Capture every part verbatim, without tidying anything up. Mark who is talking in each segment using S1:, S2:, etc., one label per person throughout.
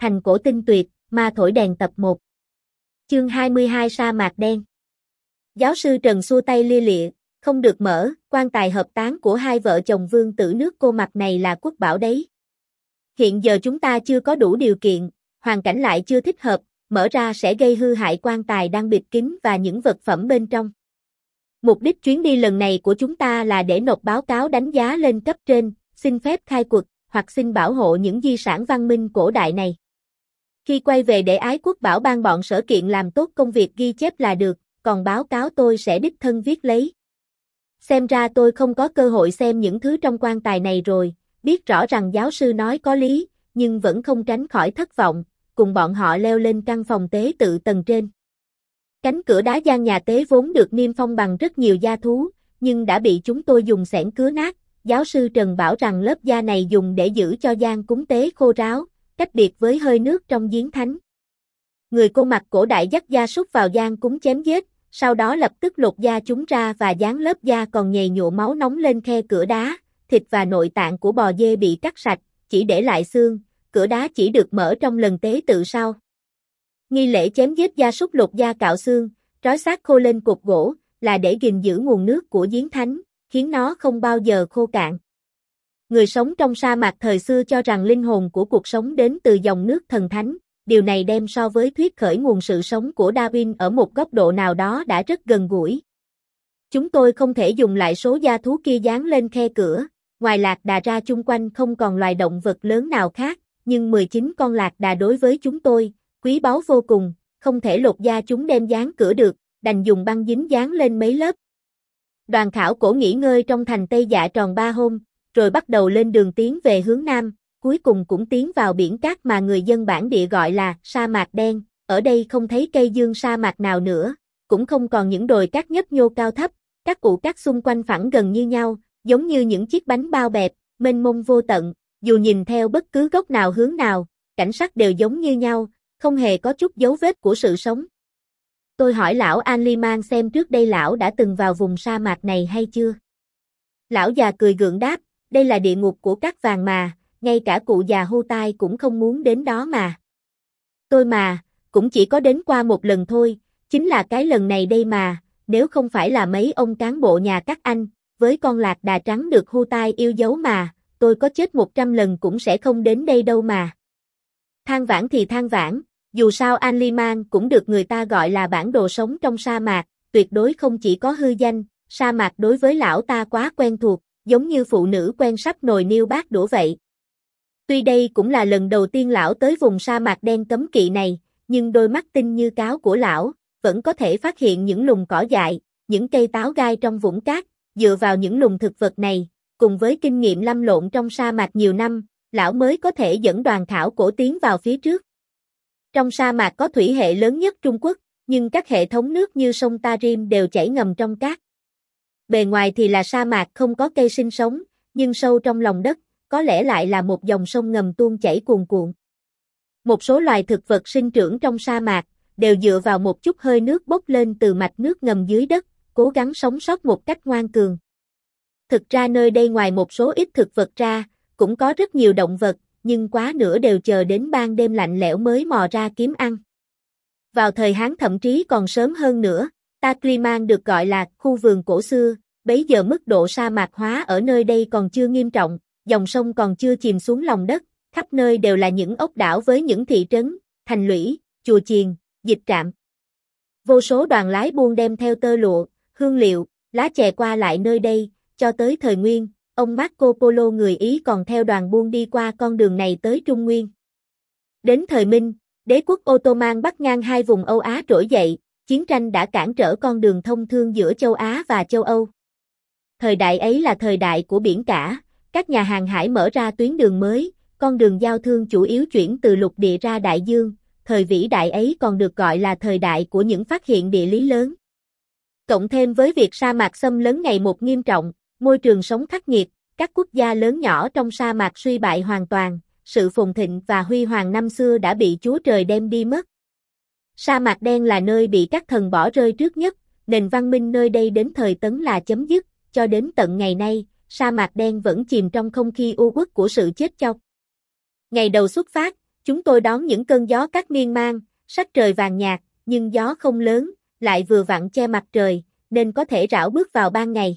S1: Thành cổ tinh tuyệt, ma thổi đèn tập một. Chương hai mươi hai Sa mạc đen. Giáo sư Trần xua tay lia lịa, không được mở, quan tài hợp táng của hai vợ chồng vương tử nước cô mặt này là quốc bảo đấy. Hiện giờ chúng ta chưa có đủ điều kiện, hoàn cảnh lại chưa thích hợp, mở ra sẽ gây hư hại quan tài đang bịt kín và những vật phẩm bên trong. Mục đích chuyến đi lần này của chúng ta là để nộp báo cáo đánh giá lên cấp trên, xin phép khai quật, hoặc xin bảo hộ những di sản văn minh cổ đại này. Khi quay về để Ái Quốc bảo ban bọn sở kiện làm tốt công việc ghi chép là được, còn báo cáo tôi sẽ đích thân viết lấy. Xem ra tôi không có cơ hội xem những thứ trong quan tài này rồi, biết rõ rằng giáo sư nói có lý, nhưng vẫn không tránh khỏi thất vọng, cùng bọn họ leo lên căn phòng tế tự tầng trên. Cánh cửa đá gian nhà tế vốn được niêm phong bằng rất nhiều da thú, nhưng đã bị chúng tôi dùng xẻng cứa nát. Giáo sư Trần bảo rằng lớp da này dùng để giữ cho gian cúng tế khô ráo, cách biệt với hơi nước trong giếng thánh. Người cô mặc cổ đại dắt gia súc vào gian cúng chém giết, sau đó lập tức lột da chúng ra và dán lớp da còn nhầy nhụa máu nóng lên khe cửa đá. Thịt và nội tạng của bò dê bị cắt sạch, chỉ để lại xương, cửa đá chỉ được mở trong lần tế tự sau. Nghi lễ chém giết gia súc lột da cạo xương, trói xác khô lên cột gỗ, là để gìn giữ nguồn nước của giếng thánh, khiến nó không bao giờ khô cạn. Người sống trong sa mạc thời xưa cho rằng linh hồn của cuộc sống đến từ dòng nước thần thánh, điều này đem so với thuyết khởi nguồn sự sống của Darwin ở một góc độ nào đó đã rất gần gũi. Chúng tôi không thể dùng lại số da thú kia dán lên khe cửa, ngoài lạc đà ra chung quanh không còn loài động vật lớn nào khác, nhưng mười chín con lạc đà đối với chúng tôi, quý báu vô cùng, không thể lột da chúng đem dán cửa được, đành dùng băng dính dán lên mấy lớp. Đoàn khảo cổ nghỉ ngơi trong thành Tây Dạ tròn ba hôm, rồi bắt đầu lên đường tiến về hướng Nam, cuối cùng cũng tiến vào biển cát mà người dân bản địa gọi là sa mạc đen. Ở đây không thấy cây dương sa mạc nào nữa, cũng không còn những đồi cát nhấp nhô cao thấp, các ụ cát xung quanh phẳng gần như nhau, giống như những chiếc bánh bao bẹp, mênh mông vô tận, dù nhìn theo bất cứ góc nào hướng nào, cảnh sắc đều giống như nhau, không hề có chút dấu vết của sự sống. Tôi hỏi lão An-li-man xem trước đây lão đã từng vào vùng sa mạc này hay chưa. Lão già cười gượng đáp, đây là địa ngục của cát vàng mà, ngay cả cụ già hưu tai cũng không muốn đến đó mà. Tôi mà, cũng chỉ có đến qua một lần thôi, chính là cái lần này đây mà, nếu không phải là mấy ông cán bộ nhà các anh, với con lạc đà trắng được hưu tai yêu dấu mà, tôi có chết một trăm lần cũng sẽ không đến đây đâu mà. Than vãn thì than vãn, dù sao An-li-man cũng được người ta gọi là bản đồ sống trong sa mạc, tuyệt đối không chỉ có hư danh, sa mạc đối với lão ta quá quen thuộc, giống như phụ nữ quen sắp nồi niêu bát đũa vậy. Tuy đây cũng là lần đầu tiên lão tới vùng sa mạc đen cấm kỵ này, nhưng đôi mắt tinh như cáo của lão, vẫn có thể phát hiện những lùm cỏ dại, những cây táo gai trong vũng cát, dựa vào những lùm thực vật này, cùng với kinh nghiệm lăn lộn trong sa mạc nhiều năm, lão mới có thể dẫn đoàn khảo cổ tiến vào phía trước. Trong sa mạc có thủy hệ lớn nhất Trung Quốc, nhưng các hệ thống nước như sông Tarim đều chảy ngầm trong cát. Bề ngoài thì là sa mạc không có cây sinh sống, nhưng sâu trong lòng đất, có lẽ lại là một dòng sông ngầm tuôn chảy cuồn cuộn. Một số loài thực vật sinh trưởng trong sa mạc, đều dựa vào một chút hơi nước bốc lên từ mạch nước ngầm dưới đất, cố gắng sống sót một cách ngoan cường. Thực ra nơi đây ngoài một số ít thực vật ra, cũng có rất nhiều động vật, nhưng quá nửa đều chờ đến ban đêm lạnh lẽo mới mò ra kiếm ăn. Vào thời Hán thậm chí còn sớm hơn nữa, Takriman được gọi là khu vườn cổ xưa, bấy giờ mức độ sa mạc hóa ở nơi đây còn chưa nghiêm trọng, dòng sông còn chưa chìm xuống lòng đất, khắp nơi đều là những ốc đảo với những thị trấn, thành lũy, chùa chiền, dịch trạm. Vô số đoàn lái buôn đem theo tơ lụa, hương liệu, lá chè qua lại nơi đây, cho tới thời Nguyên, ông Marco Polo người Ý còn theo đoàn buôn đi qua con đường này tới Trung Nguyên. Đến thời Minh, đế quốc Ottoman bắt ngang hai vùng Âu Á trỗi dậy, chiến tranh đã cản trở con đường thông thương giữa châu Á và châu Âu. Thời đại ấy là thời đại của biển cả, các nhà hàng hải mở ra tuyến đường mới, con đường giao thương chủ yếu chuyển từ lục địa ra đại dương, thời vĩ đại ấy còn được gọi là thời đại của những phát hiện địa lý lớn. Cộng thêm với việc sa mạc xâm lấn ngày một nghiêm trọng, môi trường sống khắc nghiệt, các quốc gia lớn nhỏ trong sa mạc suy bại hoàn toàn, sự phồn thịnh và huy hoàng năm xưa đã bị Chúa Trời đem đi mất. Sa mạc đen là nơi bị các thần bỏ rơi trước nhất, nền văn minh nơi đây đến thời Tấn là chấm dứt, cho đến tận ngày nay, sa mạc đen vẫn chìm trong không khí u uất của sự chết chóc. Ngày đầu xuất phát, Chúng tôi đón những cơn gió cát miên man, sắc trời vàng nhạt, nhưng gió không lớn, lại vừa vặn che mặt trời, nên có thể rảo bước vào ban ngày.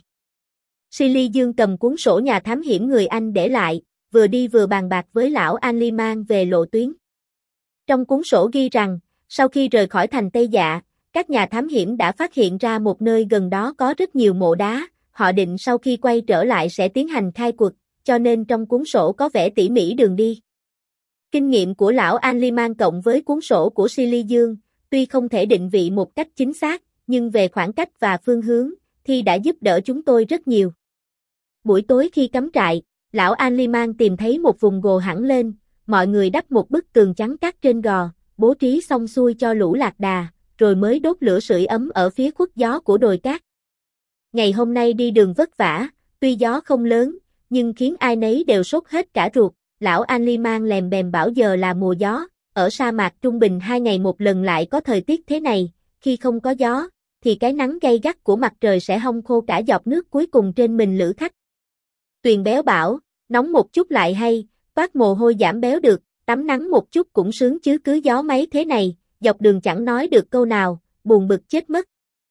S1: Silly Dương cầm cuốn sổ nhà thám hiểm người Anh để lại, vừa đi vừa bàn bạc với lão An-li-man về lộ tuyến. Trong cuốn sổ ghi rằng, sau khi rời khỏi thành Tây Dạ, các nhà thám hiểm đã phát hiện ra một nơi gần đó có rất nhiều mộ đá, họ định sau khi quay trở lại sẽ tiến hành khai quật, cho nên trong cuốn sổ có vẽ tỉ mỉ đường đi. Kinh nghiệm của lão An-li-man cộng với cuốn sổ của Silly Dương, tuy không thể định vị một cách chính xác, nhưng về khoảng cách và phương hướng, thì đã giúp đỡ chúng tôi rất nhiều. Buổi tối khi cắm trại, lão An-li-man tìm thấy một vùng gồ hẳn lên, mọi người đắp một bức tường trắng cát trên gò, bố trí xong xuôi cho lũ lạc đà, rồi mới đốt lửa sưởi ấm ở phía khuất gió của đồi cát. Ngày hôm nay đi đường vất vả, tuy gió không lớn, nhưng khiến ai nấy đều sốt hết cả ruột. Lão An-li-man lèm bèm bảo giờ là mùa gió, ở sa mạc trung bình hai ngày một lần lại có thời tiết thế này, khi không có gió, thì cái nắng gay gắt của mặt trời sẽ hong khô cả giọt nước cuối cùng trên mình lữ khách. Tuyền béo bảo, nóng một chút lại hay, toát mồ hôi giảm béo được, tắm nắng một chút cũng sướng chứ cứ gió mấy thế này, dọc đường chẳng nói được câu nào, buồn bực chết mất.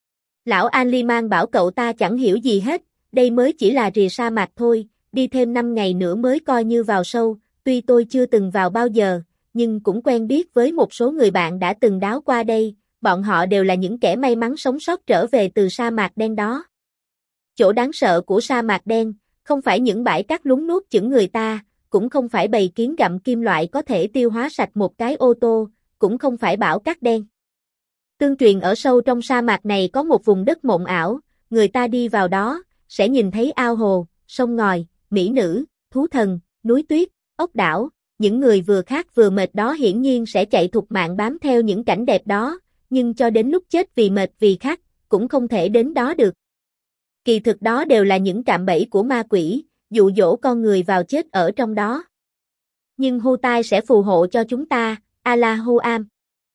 S1: Lão An-li-man bảo cậu ta chẳng hiểu gì hết, đây mới chỉ là rìa sa mạc thôi, đi thêm năm ngày nữa mới coi như vào sâu, tuy tôi chưa từng vào bao giờ, nhưng cũng quen biết với một số người bạn đã từng đáo qua đây, bọn họ đều là những kẻ may mắn sống sót trở về từ sa mạc đen đó. Chỗ đáng sợ của sa mạc đen, không phải những bãi cát lún nuốt chửng người ta, cũng không phải bầy kiến gặm kim loại có thể tiêu hóa sạch một cái ô tô, cũng không phải bão cát đen. Tương truyền ở sâu trong sa mạc này có một vùng đất mộng ảo, người ta đi vào đó, sẽ nhìn thấy ao hồ, sông ngòi, mỹ nữ, thú thần, núi tuyết, ốc đảo, những người vừa khát vừa mệt đó hiển nhiên sẽ chạy thục mạng bám theo những cảnh đẹp đó, nhưng cho đến lúc chết vì mệt vì khát, cũng không thể đến đó được. Kỳ thực đó đều là những cạm bẫy của ma quỷ, dụ dỗ con người vào chết ở trong đó. Nhưng Hu Tai sẽ phù hộ cho chúng ta, Allahu Am.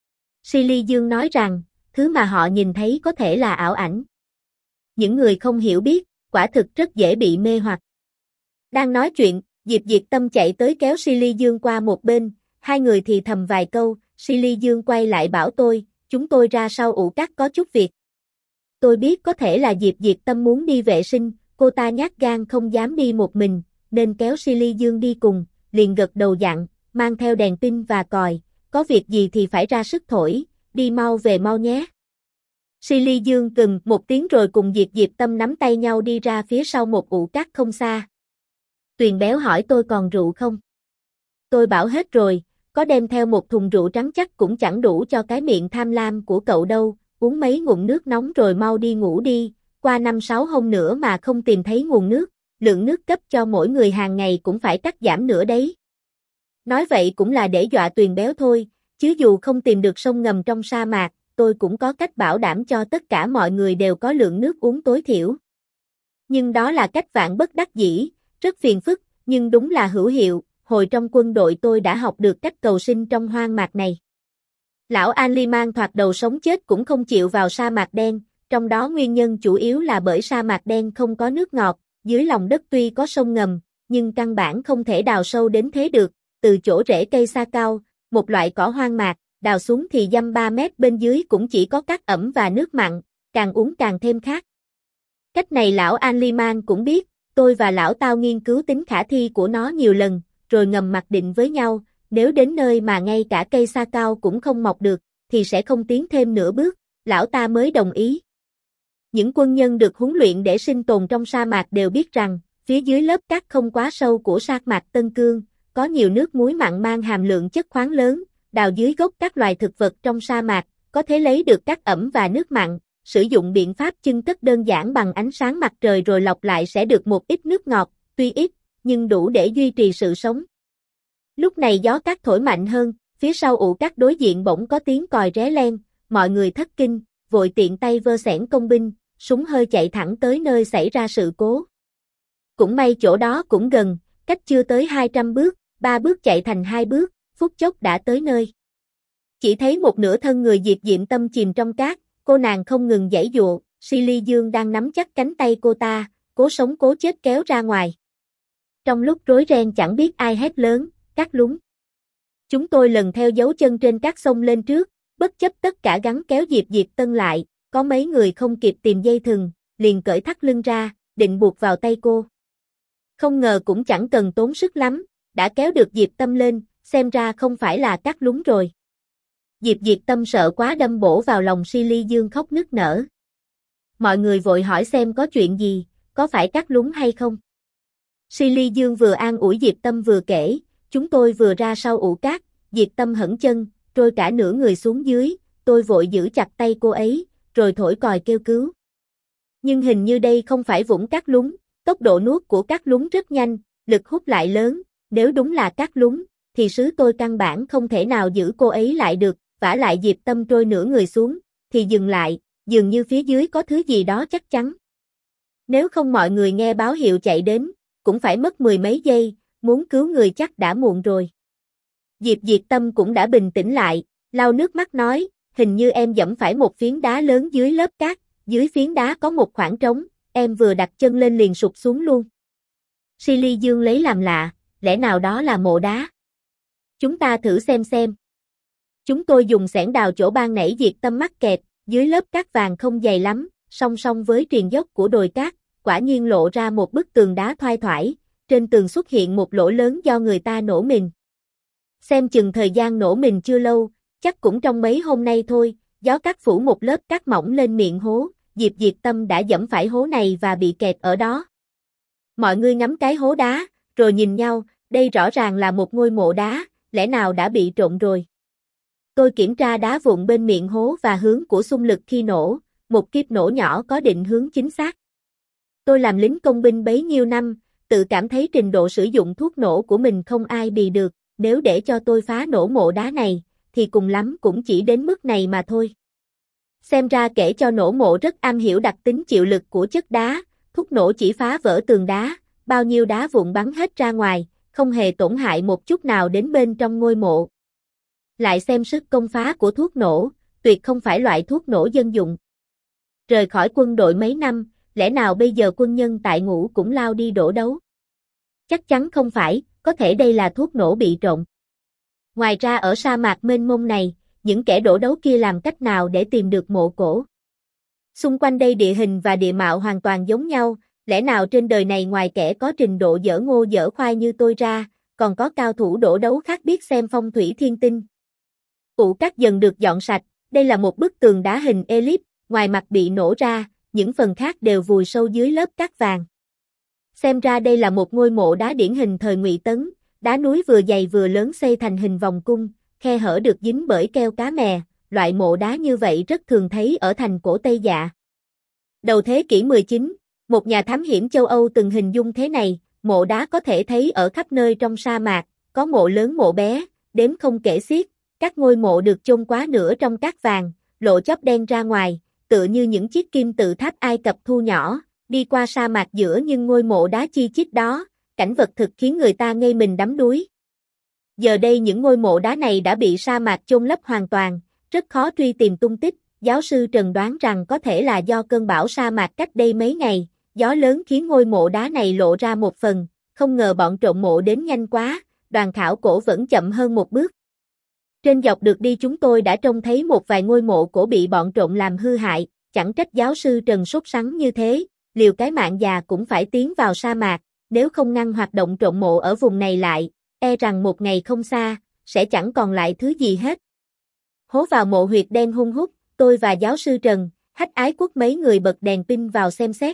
S1: Silly Dương nói rằng, thứ mà họ nhìn thấy có thể là ảo ảnh. Những người không hiểu biết, quả thực rất dễ bị mê hoặc. Đang nói chuyện, Diệp Diệt Tâm chạy tới kéo Silly Dương qua một bên, hai người thì thầm vài câu, Silly Dương quay lại bảo tôi, chúng tôi ra sau ụ cát có chút việc. Tôi biết có thể là Diệp Diệt Tâm muốn đi vệ sinh, cô ta nhát gan không dám đi một mình, nên kéo Silly Dương đi cùng, liền gật đầu dặn, mang theo đèn pin và còi, có việc gì thì phải ra sức thổi, đi mau về mau nhé. Silly Dương cừm một tiếng rồi cùng Diệp Diệt Tâm nắm tay nhau đi ra phía sau một ụ cát không xa. Tuyền béo hỏi tôi còn rượu không? Tôi bảo hết rồi, có đem theo một thùng rượu trắng chắc cũng chẳng đủ cho cái miệng tham lam của cậu đâu, uống mấy ngụm nước nóng rồi mau đi ngủ đi, qua năm sáu hôm nữa mà không tìm thấy nguồn nước, lượng nước cấp cho mỗi người hàng ngày cũng phải cắt giảm nữa đấy. Nói vậy cũng là để dọa Tuyền béo thôi, chứ dù không tìm được sông ngầm trong sa mạc, tôi cũng có cách bảo đảm cho tất cả mọi người đều có lượng nước uống tối thiểu. Nhưng đó là cách vạn bất đắc dĩ, rất phiền phức, nhưng đúng là hữu hiệu, hồi trong quân đội tôi đã học được cách cầu sinh trong hoang mạc này. Lão An-li-man thoạt đầu sống chết cũng không chịu vào sa mạc đen, trong đó nguyên nhân chủ yếu là bởi sa mạc đen không có nước ngọt, dưới lòng đất tuy có sông ngầm, nhưng căn bản không thể đào sâu đến thế được, từ chỗ rễ cây sa cao, một loại cỏ hoang mạc, đào xuống thì dăm ba mét bên dưới cũng chỉ có cát ẩm và nước mặn, càng uống càng thêm khát. Cách này lão An-li-man cũng biết, tôi và lão Tao nghiên cứu tính khả thi của nó nhiều lần, rồi ngầm mặc định với nhau, nếu đến nơi mà ngay cả cây sa cao cũng không mọc được, thì sẽ không tiến thêm nửa bước, lão ta mới đồng ý. Những quân nhân được huấn luyện để sinh tồn trong sa mạc đều biết rằng, phía dưới lớp cát không quá sâu của sa mạc Tân Cương, có nhiều nước muối mặn mang hàm lượng chất khoáng lớn, đào dưới gốc các loài thực vật trong sa mạc, có thể lấy được cát ẩm và nước mặn, sử dụng biện pháp chưng cất đơn giản bằng ánh sáng mặt trời rồi lọc lại sẽ được một ít nước ngọt, tuy ít, nhưng đủ để duy trì sự sống. Lúc này gió cát thổi mạnh hơn, phía sau ụ cát đối diện bỗng có tiếng còi ré len, mọi người thất kinh, vội tiện tay vơ xẻng công binh, súng hơi chạy thẳng tới nơi xảy ra sự cố. Cũng may chỗ đó cũng gần, cách chưa tới hai trăm bước, ba bước chạy thành hai bước, phút chốc đã tới nơi. Chỉ thấy một nửa thân người Diệp Diệm Tâm chìm trong cát, cô nàng không ngừng giãy giụa, Silly Dương đang nắm chắc cánh tay cô ta, cố sống cố chết kéo ra ngoài. Trong lúc rối ren chẳng biết ai hét lớn, cát lún. Chúng tôi lần theo dấu chân trên các sông lên trước, bất chấp tất cả gắng kéo Diệp Diệt Tân lại, có mấy người không kịp tìm dây thừng, liền cởi thắt lưng ra, định buộc vào tay cô. Không ngờ cũng chẳng cần tốn sức lắm, đã kéo được Diệp Tâm lên, xem ra không phải là cắt lúng rồi. Diệp Diệt Tâm sợ quá đâm bổ vào lòng Silly Dương khóc nức nở. Mọi người vội hỏi xem có chuyện gì, có phải cắt lúng hay không. Silly Dương vừa an ủi Diệp Tâm vừa kể, chúng tôi vừa ra sau ụ cát, Diệp Tâm hẫng chân, trôi cả nửa người xuống dưới, tôi vội giữ chặt tay cô ấy, rồi thổi còi kêu cứu. Nhưng hình như đây không phải vũng cát lúng, tốc độ nuốt của cát lúng rất nhanh, lực hút lại lớn, nếu đúng là cát lúng, thì sứ tôi căn bản không thể nào giữ cô ấy lại được, vả lại Diệp Tâm trôi nửa người xuống, thì dừng lại, dường như phía dưới có thứ gì đó chắc chắn. Nếu không mọi người nghe báo hiệu chạy đến, cũng phải mất mười mấy giây, muốn cứu người chắc đã muộn rồi. Diệp Diệt Tâm cũng đã bình tĩnh lại, lau nước mắt nói, hình như em giẫm phải một phiến đá lớn dưới lớp cát, dưới phiến đá có một khoảng trống, em vừa đặt chân lên liền sụp xuống luôn. Silly Dương lấy làm lạ, lẽ nào đó là mộ đá? Chúng ta thử xem xem. Chúng tôi dùng xẻng đào chỗ ban nãy Diệt Tâm mắc kẹt, dưới lớp cát vàng không dày lắm, song song với triền dốc của đồi cát, quả nhiên lộ ra một bức tường đá thoai thoải, trên tường xuất hiện một lỗ lớn do người ta nổ mìn. Xem chừng thời gian nổ mìn chưa lâu, chắc cũng trong mấy hôm nay thôi, gió cát phủ một lớp cát mỏng lên miệng hố, Diệp Diệt Tâm đã giẫm phải hố này và bị kẹt ở đó. Mọi người ngắm cái hố đá, rồi nhìn nhau, đây rõ ràng là một ngôi mộ đá, lẽ nào đã bị trộn rồi. Tôi kiểm tra đá vụn bên miệng hố và hướng của xung lực khi nổ, một kiếp nổ nhỏ có định hướng chính xác. Tôi làm lính công binh bấy nhiêu năm, tự cảm thấy trình độ sử dụng thuốc nổ của mình không ai bì được, nếu để cho tôi phá nổ mộ đá này, thì cùng lắm cũng chỉ đến mức này mà thôi. Xem ra kể cho nổ mộ rất am hiểu đặc tính chịu lực của chất đá, thuốc nổ chỉ phá vỡ tường đá, bao nhiêu đá vụn bắn hết ra ngoài, không hề tổn hại một chút nào đến bên trong ngôi mộ. Lại xem sức công phá của thuốc nổ, tuyệt không phải loại thuốc nổ dân dụng. Rời khỏi quân đội mấy năm, lẽ nào bây giờ quân nhân tại ngũ cũng lao đi đổ đấu? Chắc chắn không phải, có thể đây là thuốc nổ bị trộn. Ngoài ra ở sa mạc mênh mông này, những kẻ đổ đấu kia làm cách nào để tìm được mộ cổ? Xung quanh đây địa hình và địa mạo hoàn toàn giống nhau, lẽ nào trên đời này ngoài kẻ có trình độ dở ngô dở khoai như tôi ra, còn có cao thủ đổ đấu khác biết xem phong thủy thiên tinh. Ụ cát dần được dọn sạch, đây là một bức tường đá hình elip, ngoài mặt bị nổ ra, những phần khác đều vùi sâu dưới lớp cát vàng. Xem ra đây là một ngôi mộ đá điển hình thời Ngụy Tấn, đá núi vừa dày vừa lớn xây thành hình vòng cung, khe hở được dính bởi keo cá mè, loại mộ đá như vậy rất thường thấy ở thành cổ Tây Dạ. Đầu thế kỷ mười chín, một nhà thám hiểm châu Âu từng hình dung thế này, mộ đá có thể thấy ở khắp nơi trong sa mạc, có mộ lớn mộ bé, đếm không kể xiết, các ngôi mộ được chôn quá nửa trong cát vàng, lộ chóp đen ra ngoài, tựa như những chiếc kim tự tháp Ai Cập thu nhỏ, đi qua sa mạc giữa nhưng ngôi mộ đá chi chít đó, cảnh vật thực khiến người ta ngây mình đắm đuối. Giờ đây những ngôi mộ đá này đã bị sa mạc chôn lấp hoàn toàn, rất khó truy tìm tung tích, giáo sư Trần đoán rằng có thể là do cơn bão sa mạc cách đây mấy ngày, gió lớn khiến ngôi mộ đá này lộ ra một phần, không ngờ bọn trộm mộ đến nhanh quá, đoàn khảo cổ vẫn chậm hơn một bước. Trên dọc được đi chúng tôi đã trông thấy một vài ngôi mộ cổ bị bọn trộm làm hư hại, chẳng trách giáo sư Trần sốt sắng như thế, liều cái mạng già cũng phải tiến vào sa mạc, nếu không ngăn hoạt động trộm mộ ở vùng này lại, e rằng một ngày không xa, sẽ chẳng còn lại thứ gì hết. Hố vào mộ huyệt đen hun hút, tôi và giáo sư Trần, Hách Ái Quốc mấy người bật đèn pin vào xem xét.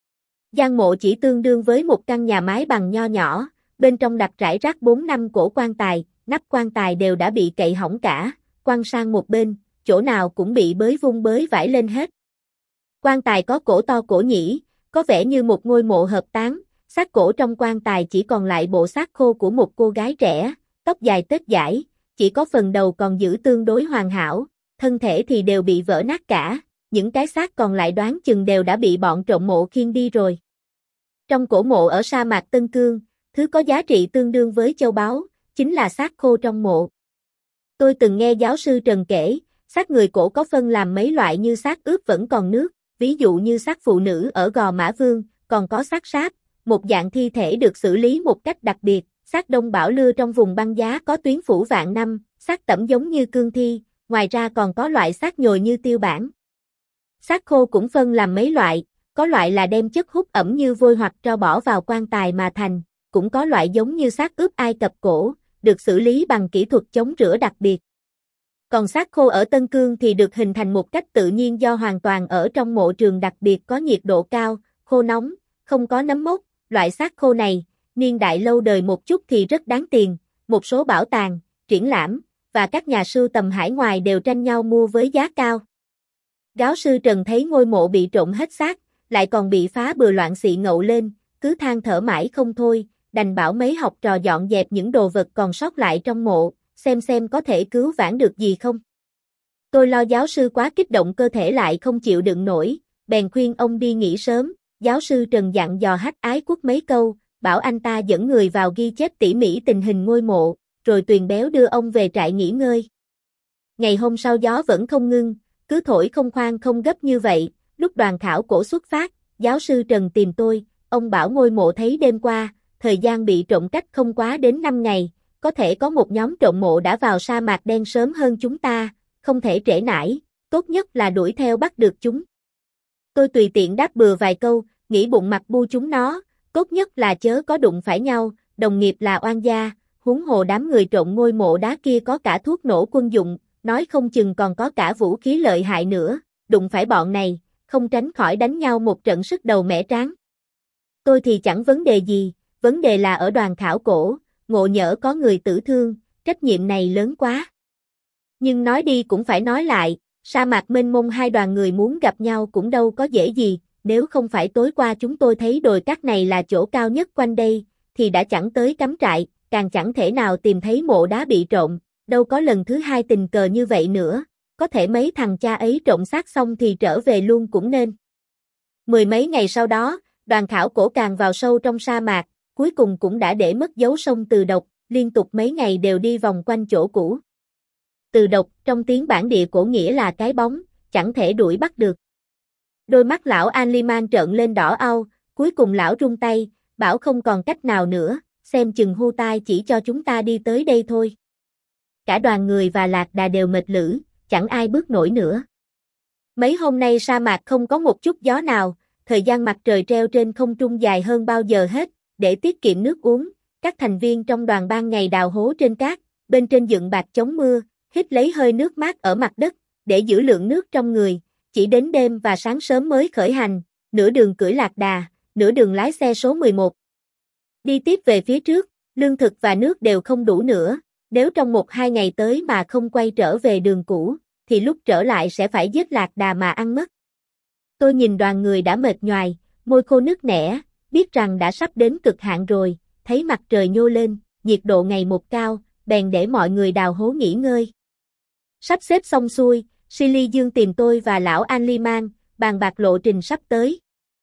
S1: Gian mộ chỉ tương đương với một căn nhà mái bằng nho nhỏ, bên trong đặt rải rác bốn năm cổ quan tài, nắp quan tài đều đã bị cậy hỏng cả, quăng sang một bên, chỗ nào cũng bị bới vung bới vãi lên hết. Quan tài có cổ to cổ nhĩ, có vẻ như một ngôi mộ hợp táng, xác cổ trong quan tài chỉ còn lại bộ xác khô của một cô gái trẻ, tóc dài tết dãi, chỉ có phần đầu còn giữ tương đối hoàn hảo, thân thể thì đều bị vỡ nát cả, những cái xác còn lại đoán chừng đều đã bị bọn trộm mộ khiêng đi rồi. Trong cổ mộ ở sa mạc Tân Cương, thứ có giá trị tương đương với châu báu, chính là xác khô trong mộ. Tôi từng nghe giáo sư Trần kể, xác người cổ có phân làm mấy loại như xác ướp vẫn còn nước, ví dụ như xác phụ nữ ở Gò Mã Vương, còn có xác sáp, một dạng thi thể được xử lý một cách đặc biệt, xác đông bảo lưa trong vùng băng giá có tuyến phủ vạn năm, xác tẩm giống như cương thi, ngoài ra còn có loại xác nhồi như tiêu bản. Xác khô cũng phân làm mấy loại, có loại là đem chất hút ẩm như vôi hoặc tro bỏ vào quan tài mà thành, cũng có loại giống như xác ướp Ai Cập cổ, được xử lý bằng kỹ thuật chống rửa đặc biệt. Còn xác khô ở Tân Cương thì được hình thành một cách tự nhiên do hoàn toàn ở trong mộ trường đặc biệt có nhiệt độ cao, khô nóng, không có nấm mốc. Loại xác khô này, niên đại lâu đời một chút thì rất đáng tiền, một số bảo tàng, triển lãm, và các nhà sưu tầm hải ngoại đều tranh nhau mua với giá cao. Giáo sư Trần thấy ngôi mộ bị trộm hết xác, lại còn bị phá bừa loạn xị ngậu lên, cứ than thở mãi không thôi, đành bảo mấy học trò dọn dẹp những đồ vật còn sót lại trong mộ, xem xem có thể cứu vãn được gì không. Tôi lo giáo sư quá kích động cơ thể lại không chịu đựng nổi, bèn khuyên ông đi nghỉ sớm. Giáo sư Trần dặn dò Hách Ái Quốc mấy câu, bảo anh ta dẫn người vào ghi chép tỉ mỉ tình hình ngôi mộ, rồi Tuyền Béo đưa ông về trại nghỉ ngơi. Ngày hôm sau gió vẫn không ngưng, cứ thổi không khoan không gấp như vậy, lúc đoàn khảo cổ xuất phát, giáo sư Trần tìm tôi, ông bảo ngôi mộ thấy đêm qua, thời gian bị trộm cách không quá đến năm ngày, có thể có một nhóm trộm mộ đã vào sa mạc đen sớm hơn chúng ta, không thể trễ nải, tốt nhất là đuổi theo bắt được chúng. Tôi tùy tiện đáp bừa vài câu, nghĩ bụng mặt bu chúng nó, tốt nhất là chớ có đụng phải nhau, đồng nghiệp là oan gia, huống hồ đám người trộm ngôi mộ đá kia có cả thuốc nổ quân dụng, nói không chừng còn có cả vũ khí lợi hại nữa, đụng phải bọn này, không tránh khỏi đánh nhau một trận sức đầu mẻ trán. Tôi thì chẳng vấn đề gì, vấn đề là ở đoàn khảo cổ, ngộ nhỡ có người tử thương, trách nhiệm này lớn quá. Nhưng nói đi cũng phải nói lại, sa mạc mênh mông hai đoàn người muốn gặp nhau cũng đâu có dễ gì, nếu không phải tối qua chúng tôi thấy đồi cát này là chỗ cao nhất quanh đây, thì đã chẳng tới cắm trại, càng chẳng thể nào tìm thấy mộ đá bị trộm, đâu có lần thứ hai tình cờ như vậy nữa, có thể mấy thằng cha ấy trộm xác xong thì trở về luôn cũng nên. Mười mấy ngày sau đó, đoàn khảo cổ càng vào sâu trong sa mạc, cuối cùng cũng đã để mất dấu sông Từ Độc, liên tục mấy ngày đều đi vòng quanh chỗ cũ. Từ Độc, trong tiếng bản địa cổ nghĩa là cái bóng, chẳng thể đuổi bắt được. Đôi mắt lão An-li-man trợn lên đỏ au, cuối cùng lão rung tay, bảo không còn cách nào nữa, xem chừng hu tai chỉ cho chúng ta đi tới đây thôi. Cả đoàn người và lạc đà đều mệt lử, chẳng ai bước nổi nữa. Mấy hôm nay sa mạc không có một chút gió nào, thời gian mặt trời treo trên không trung dài hơn bao giờ hết, để tiết kiệm nước uống, các thành viên trong đoàn ban ngày đào hố trên cát, bên trên dựng bạt chống mưa, hít lấy hơi nước mát ở mặt đất, để giữ lượng nước trong người, chỉ đến đêm và sáng sớm mới khởi hành, nửa đường cưỡi lạc đà, nửa đường lái xe số mười một. Đi tiếp về phía trước, lương thực và nước đều không đủ nữa, nếu trong một hai ngày tới mà không quay trở về đường cũ, thì lúc trở lại sẽ phải giết lạc đà mà ăn mất. Tôi nhìn đoàn người đã mệt nhoài, môi khô nứt nẻ, biết rằng đã sắp đến cực hạn rồi, thấy mặt trời nhô lên, nhiệt độ ngày một cao, bèn để mọi người đào hố nghỉ ngơi. Sắp xếp xong xuôi, Silly Dương tìm tôi và lão An-li-man, bàn bạc lộ trình sắp tới.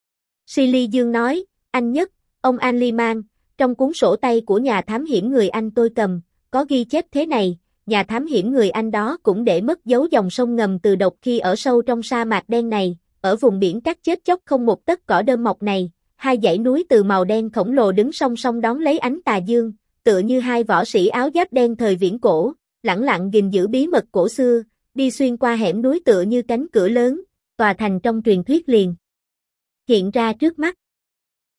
S1: Silly Dương nói, anh Nhất, ông An-li-man, trong cuốn sổ tay của nhà thám hiểm người Anh tôi cầm, có ghi chép thế này, nhà thám hiểm người Anh đó cũng để mất dấu dòng sông ngầm Từ Độc khi ở sâu trong sa mạc đen này, ở vùng biển cát chết chóc không một tấc cỏ đơm mọc này, hai dãy núi từ màu đen khổng lồ đứng song song đón lấy ánh tà dương, tựa như hai võ sĩ áo giáp đen thời viễn cổ, lẳng lặng gìn giữ bí mật cổ xưa, đi xuyên qua hẻm núi tựa như cánh cửa lớn, tòa thành trong truyền thuyết liền hiện ra trước mắt.